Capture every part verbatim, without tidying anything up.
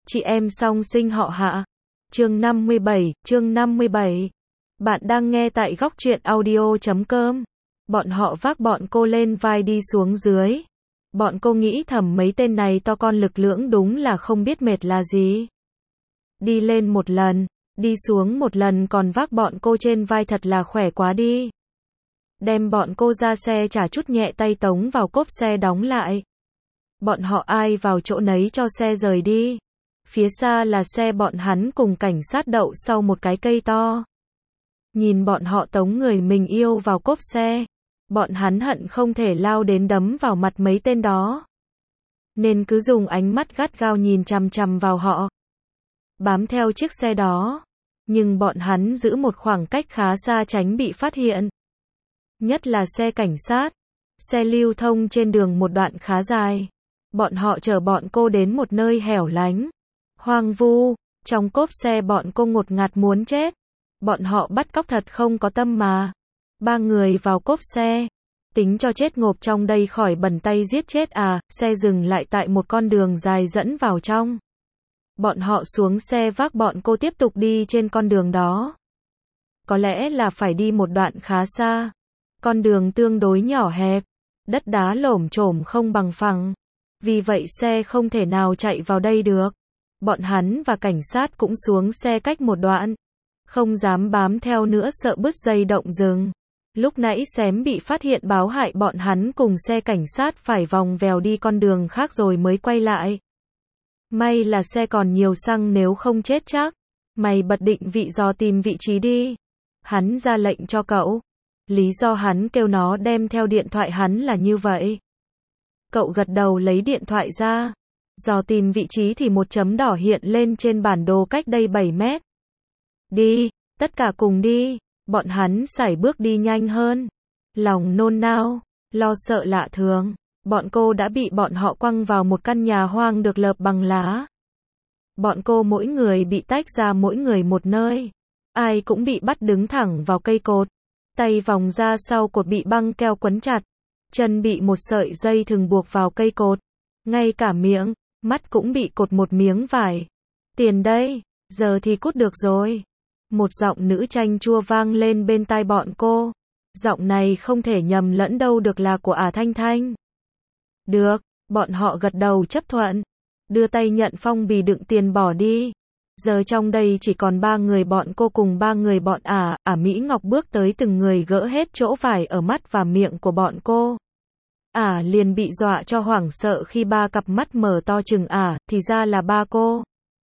chị em song sinh họ Hạ. Chương năm mươi bảy, chương năm mươi bảy. Bạn đang nghe tại góc truyện audio chấm com. Bọn họ vác bọn cô lên vai đi xuống dưới. Bọn cô nghĩ thầm mấy tên này to con lực lưỡng đúng là không biết mệt là gì. Đi lên một lần, đi xuống một lần còn vác bọn cô trên vai thật là khỏe quá đi. Đem bọn cô ra xe trả chút nhẹ tay tống vào cốp xe đóng lại. Bọn họ ai vào chỗ nấy cho xe rời đi. Phía xa là xe bọn hắn cùng cảnh sát đậu sau một cái cây to. Nhìn bọn họ tống người mình yêu vào cốp xe. Bọn hắn hận không thể lao đến đấm vào mặt mấy tên đó. Nên cứ dùng ánh mắt gắt gao nhìn chằm chằm vào họ. Bám theo chiếc xe đó. Nhưng bọn hắn giữ một khoảng cách khá xa tránh bị phát hiện. Nhất là xe cảnh sát. Xe lưu thông trên đường một đoạn khá dài. Bọn họ chở bọn cô đến một nơi hẻo lánh. Hoang vu. Trong cốp xe bọn cô ngột ngạt muốn chết. Bọn họ bắt cóc thật không có tâm mà. Ba người vào cốp xe. Tính cho chết ngộp trong đây khỏi bẩn tay giết chết à. Xe dừng lại tại một con đường dài dẫn vào trong. Bọn họ xuống xe vác bọn cô tiếp tục đi trên con đường đó. Có lẽ là phải đi một đoạn khá xa. Con đường tương đối nhỏ hẹp. Đất đá lổm chổm không bằng phẳng. Vì vậy xe không thể nào chạy vào đây được. Bọn hắn và cảnh sát cũng xuống xe cách một đoạn. Không dám bám theo nữa sợ bứt dây động rừng. Lúc nãy xém bị phát hiện báo hại bọn hắn cùng xe cảnh sát phải vòng vèo đi con đường khác rồi mới quay lại. May là xe còn nhiều xăng nếu không chết chắc. Mày bật định vị dò tìm vị trí đi. Hắn ra lệnh cho cậu. Lý do hắn kêu nó đem theo điện thoại hắn là như vậy. Cậu gật đầu lấy điện thoại ra. Dò tìm vị trí thì một chấm đỏ hiện lên trên bản đồ cách đây bảy mét. Đi, tất cả cùng đi. Bọn hắn sải bước đi nhanh hơn. Lòng nôn nao, lo sợ lạ thường. Bọn cô đã bị bọn họ quăng vào một căn nhà hoang được lợp bằng lá. Bọn cô mỗi người bị tách ra mỗi người một nơi. Ai cũng bị bắt đứng thẳng vào cây cột. Tay vòng ra sau cột bị băng keo quấn chặt. Chân bị một sợi dây thừng buộc vào cây cột. Ngay cả miệng, mắt cũng bị cột một miếng vải. Tiền đây, giờ thì cút được rồi. Một giọng nữ chanh chua vang lên bên tai bọn cô. Giọng này không thể nhầm lẫn đâu được là của Ả Thanh Thanh. Được, bọn họ gật đầu chấp thuận. Đưa tay nhận phong bì đựng tiền bỏ đi. Giờ trong đây chỉ còn ba người bọn cô cùng ba người bọn Ả. Ả Mỹ Ngọc bước tới từng người gỡ hết chỗ vải ở mắt và miệng của bọn cô. Ả liền bị dọa cho hoảng sợ khi ba cặp mắt mở to chừng Ả, thì ra là ba cô.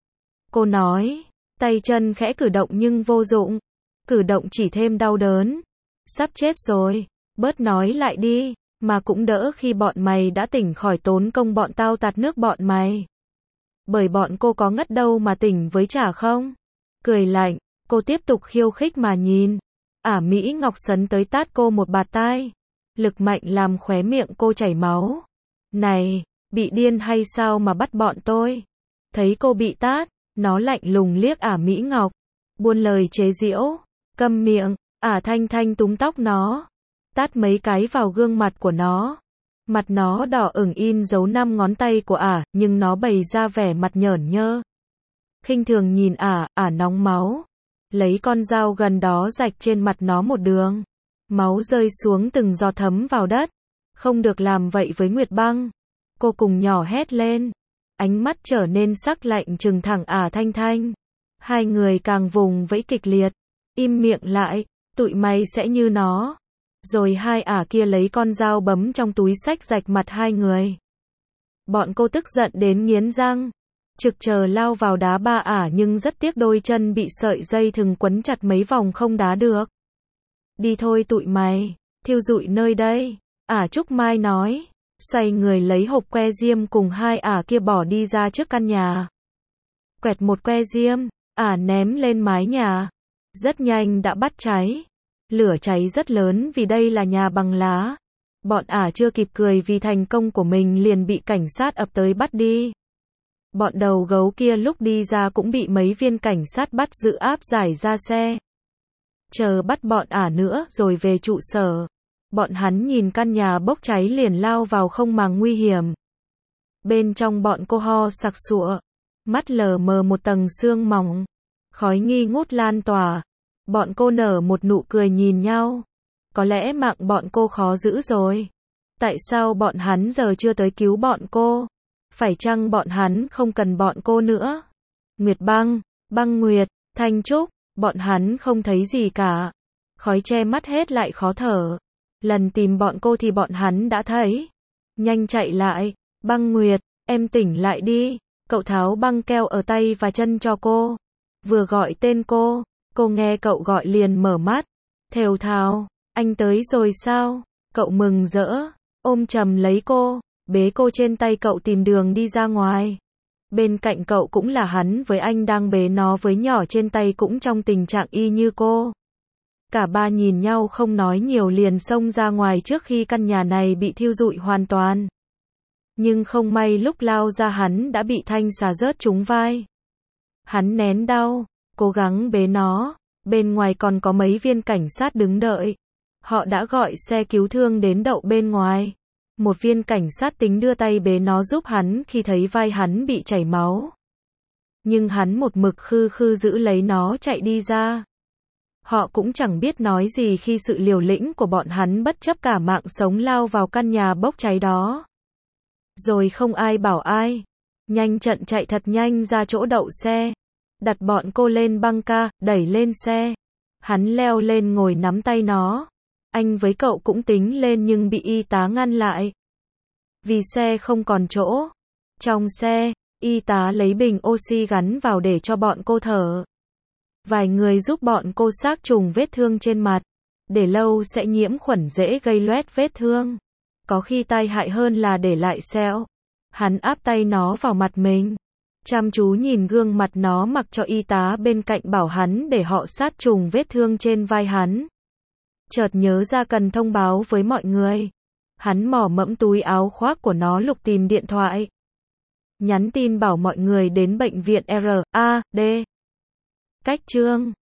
Cô nói, tay chân khẽ cử động nhưng vô dụng. Cử động chỉ thêm đau đớn. Sắp chết rồi, bớt nói lại đi, mà cũng đỡ khi bọn mày đã tỉnh khỏi tốn công bọn tao tạt nước bọn mày. Bởi bọn cô có ngất đâu mà tỉnh với chả không? Cười lạnh, cô tiếp tục khiêu khích mà nhìn. Ả Mỹ Ngọc sấn tới tát cô một bạt tai. Lực mạnh làm khóe miệng cô chảy máu. Này, bị điên hay sao mà bắt bọn tôi? Thấy cô bị tát, nó lạnh lùng liếc Ả Mỹ Ngọc. Buôn lời chế giễu. Câm miệng, Ả Thanh Thanh túm tóc nó. Tát mấy cái vào gương mặt của nó. Mặt nó đỏ ửng in dấu năm ngón tay của Ả, nhưng nó bày ra vẻ mặt nhởn nhơ. Khinh thường nhìn Ả, Ả nóng máu. Lấy con dao gần đó rạch trên mặt nó một đường. Máu rơi xuống từng giọt thấm vào đất. Không được làm vậy với Nguyệt Băng. Cô cùng nhỏ hét lên. Ánh mắt trở nên sắc lạnh trừng thẳng Ả Thanh Thanh. Hai người càng vùng vẫy kịch liệt. Im miệng lại, tụi mày sẽ như nó. Rồi hai Ả kia lấy con dao bấm trong túi xách rạch mặt hai người. Bọn cô tức giận đến nghiến răng. Trực chờ lao vào đá ba Ả nhưng rất tiếc đôi chân bị sợi dây thừng quấn chặt mấy vòng không đá được. Đi thôi tụi mày, thiêu rụi nơi đây. Ả Trúc Mai nói. Xoay người lấy hộp que diêm cùng hai Ả kia bỏ đi ra trước căn nhà. Quẹt một que diêm, Ả ném lên mái nhà. Rất nhanh đã bắt cháy. Lửa cháy rất lớn vì đây là nhà bằng lá. Bọn Ả chưa kịp cười vì thành công của mình liền bị cảnh sát ập tới bắt đi. Bọn đầu gấu kia lúc đi ra cũng bị mấy viên cảnh sát bắt giữ áp giải ra xe. Chờ bắt bọn Ả nữa rồi về trụ sở. Bọn hắn nhìn căn nhà bốc cháy liền lao vào không màng nguy hiểm. Bên trong bọn cô ho sặc sụa. mắt lờ mờ một tầng sương mỏng, khói nghi ngút lan tỏa. Bọn cô nở một nụ cười nhìn nhau. Có lẽ mạng bọn cô khó giữ rồi. Tại sao bọn hắn giờ chưa tới cứu bọn cô? Phải chăng bọn hắn không cần bọn cô nữa? Nguyệt Băng, Băng Nguyệt, Thanh Trúc, bọn hắn không thấy gì cả. Khói che mắt hết lại khó thở. Lần tìm bọn cô thì bọn hắn đã thấy. Nhanh chạy lại. Băng Nguyệt, em tỉnh lại đi. Cậu tháo băng keo ở tay và chân cho cô. Vừa gọi tên cô, cô nghe cậu gọi liền mở mắt. Thều thào, anh tới rồi sao? Cậu mừng rỡ, ôm chầm lấy cô, bế cô trên tay cậu tìm đường đi ra ngoài. Bên cạnh cậu cũng là hắn với anh đang bế nó với nhỏ trên tay cũng trong tình trạng y như cô. Cả ba nhìn nhau không nói nhiều liền xông ra ngoài trước khi căn nhà này bị thiêu rụi hoàn toàn. Nhưng không may lúc lao ra hắn đã bị thanh xà rớt trúng vai. Hắn nén đau, cố gắng bế nó, bên ngoài còn có mấy viên cảnh sát đứng đợi. Họ đã gọi xe cứu thương đến đậu bên ngoài. Một viên cảnh sát tính đưa tay bế nó giúp hắn khi thấy vai hắn bị chảy máu. Nhưng hắn một mực khư khư giữ lấy nó chạy đi ra. Họ cũng chẳng biết nói gì khi sự liều lĩnh của bọn hắn bất chấp cả mạng sống lao vào căn nhà bốc cháy đó. Rồi không ai bảo ai. Nhanh trận chạy thật nhanh ra chỗ đậu xe. Đặt bọn cô lên băng ca, đẩy lên xe. Hắn leo lên ngồi nắm tay nó. Anh với cậu cũng tính lên nhưng bị y tá ngăn lại. Vì xe không còn chỗ. Trong xe, y tá lấy bình oxy gắn vào để cho bọn cô thở. Vài người giúp bọn cô sát trùng vết thương trên mặt. Để lâu sẽ nhiễm khuẩn dễ gây loét vết thương. Có khi tai hại hơn là để lại sẹo. Hắn áp tay nó vào mặt mình. Chăm chú nhìn gương mặt nó mặc cho y tá bên cạnh bảo hắn để họ sát trùng vết thương trên vai hắn. Chợt nhớ ra cần thông báo với mọi người. Hắn mò mẫm túi áo khoác của nó lục tìm điện thoại. Nhắn tin bảo mọi người đến bệnh viện R A D. Cách chương